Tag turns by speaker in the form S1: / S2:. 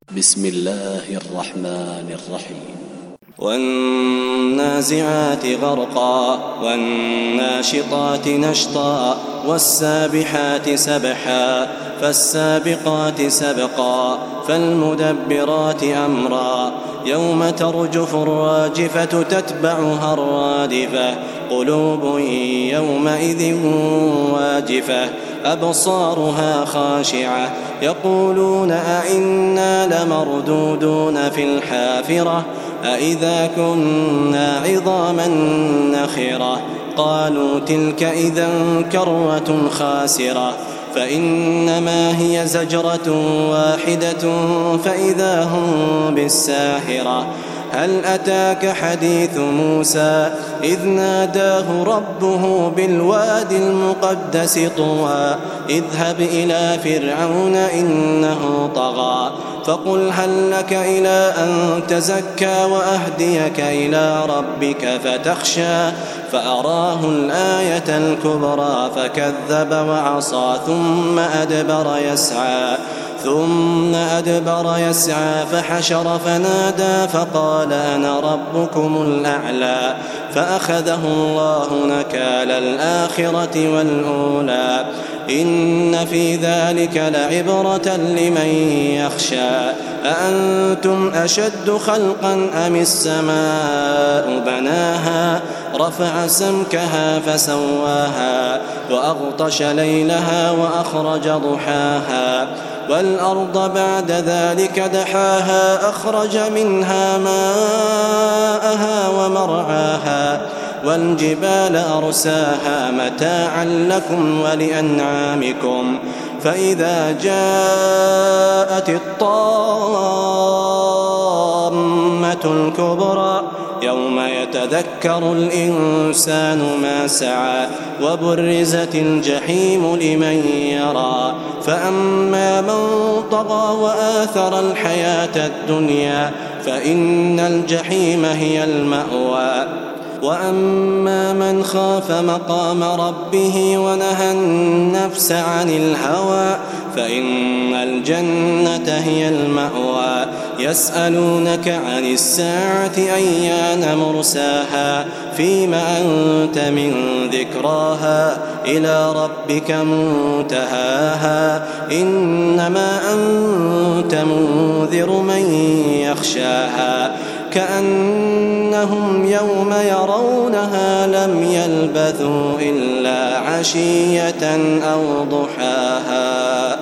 S1: بسم الله الرحمن الرحيم.
S2: والنازعات غرقا والناشطات نشطا والسابحات سبحا فالسابقات سبقا فالمدبرات أمرا يوم ترجف الراجفة تتبعها الرادفة قلوب يومئذ واجفة أبصارها خاشعة يقولون أئنا لمردودون في الحافرة أئذا كنا عظاما نخرة قالوا تلك إذا كرة خاسرة فإنما هي زجرة واحدة فإذا هم بالساهرة هل أتاك حديث موسى إذ ناداه ربه بالواد المقدس طوى اذهب إلى فرعون إنه طغى فقل هل لك إلى أن تزكى وأهديك إلى ربك فتخشى فأراه الآية الكبرى فكذب وعصى ثم أدبر يسعى فحشر فنادى فقال أنا ربكم الأعلى فأخذه الله نكال الآخرة والأولى إن في ذلك لعبرة لمن يخشى أأنتم أشد خلقا أم السماء بناها رفع سمكها فسواها وأغطش ليلها وأخرج ضحاها والأرض بعد ذلك دحاها أخرج منها ماءها ومرعاها والجبال أرساها متاعا لكم ولأنعامكم فإذا جاءت الطامة الكبرى يوم يتذكر الإنسان ما سعى وبرزت الجحيم لمن يرى فأما من طغى وآثر الحياة الدنيا فإن الجحيم هي المأوى وأما من خاف مقام ربه ونهى النفس عن الهوى فإن الجنة هي المأوى يسألونك عن الساعة أيان مرساها فيم أنت من ذكراها إلى ربك منتهاها إنما أنت منذر من يخشاها كأنهم يوم يرونها لم يلبثوا إلا عشية أو ضحاها.